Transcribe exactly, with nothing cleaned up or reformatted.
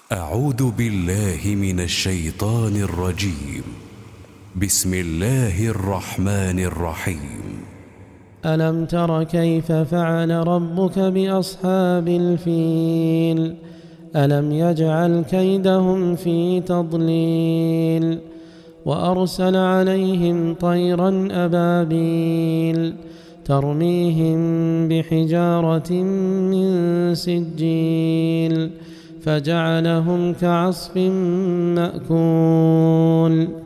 أعوذ بالله من الشيطان الرجيم. بسم الله الرحمن الرحيم. ألم تر كيف فعل ربك بأصحاب الفيل؟ ألم يجعل كيدهم في تضليل وأرسل عليهم طيرا أبابيل ترميهم بحجارة من سجيل فجعلهم كعصف مأكول.